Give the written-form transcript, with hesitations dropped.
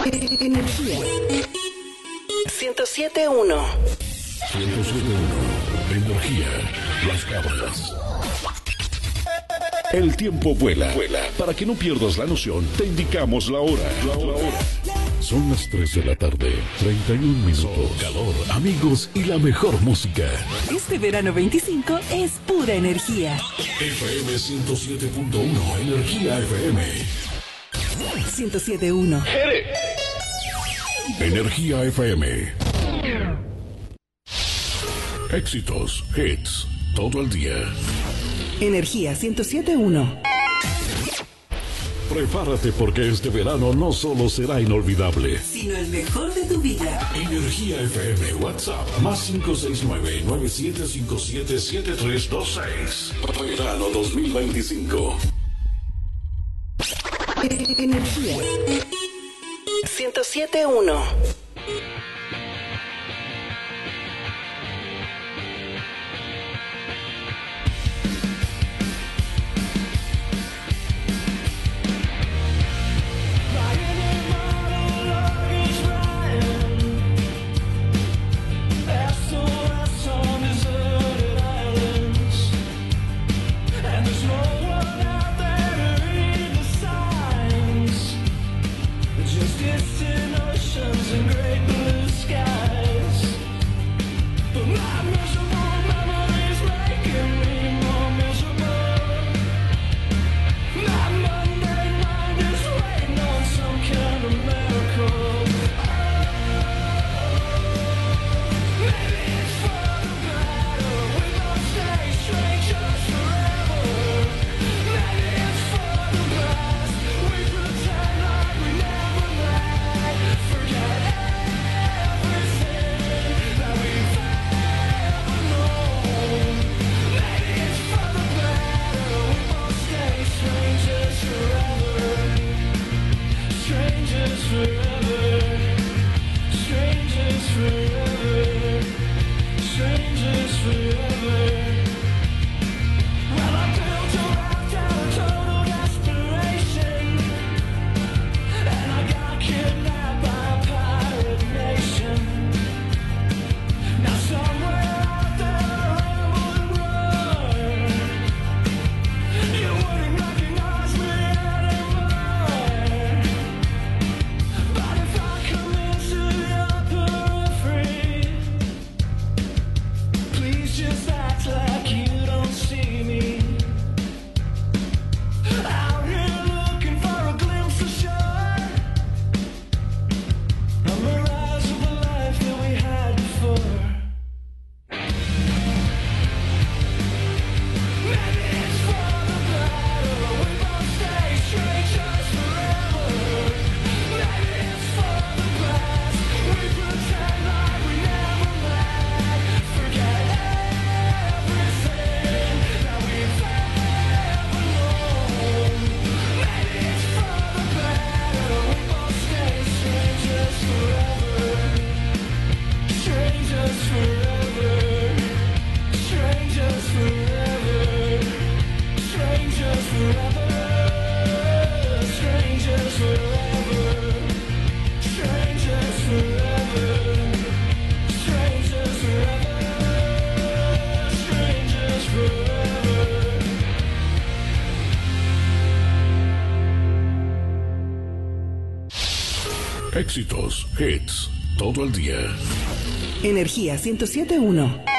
Energía 107.1. 107.1. Energía Las Cabras. El tiempo vuela. Para que no pierdas la noción, te indicamos la hora. Son las 3 de la tarde, 31 minutos. Calor, amigos y la mejor música. Este verano 25 es pura energía. FM 107.1, Energía FM. 107.1. Energía FM. Éxitos, hits, todo el día. Energía 107.1. Prepárate porque este verano no solo será inolvidable, sino el mejor de tu vida. Energía FM, WhatsApp, más 569-9757-7326. Verano 2025. Energía 107.1. Éxitos, hits, todo el día. Energía 107.1.